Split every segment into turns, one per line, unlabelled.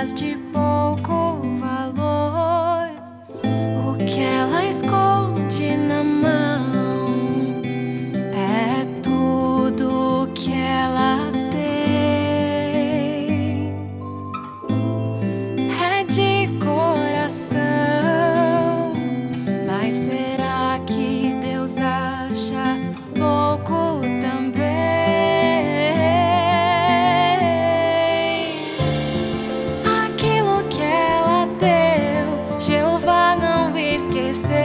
coisas de pouco valor, o que ela esconde na mão é tudo que ela tem. É de coração, mas será que Deus acha pouco também? Aquilo que ela deu, Jeová não esqueceu.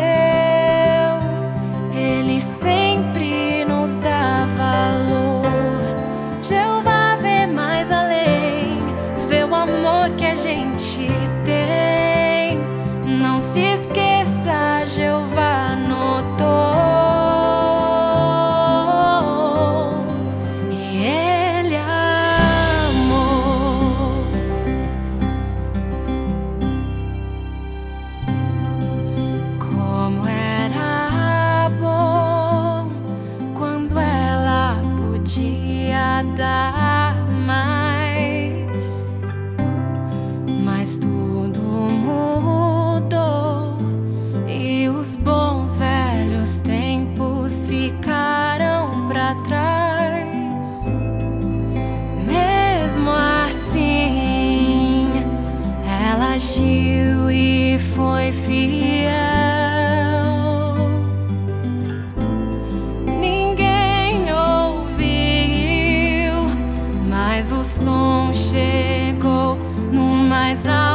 Ele sempre nos dá valor. Jeová vê mais além, vê o amor que a gente tem. Não se esqueça, Jeová notou. E Ele amou. Como era bom quando ela podia dar mais, mas tudo mudou e os bons velhos tempos ficaram pra trás. Mesmo assim, ela agiu e foi fiel. Ninguém ouviu, mas o som chegou no mais alto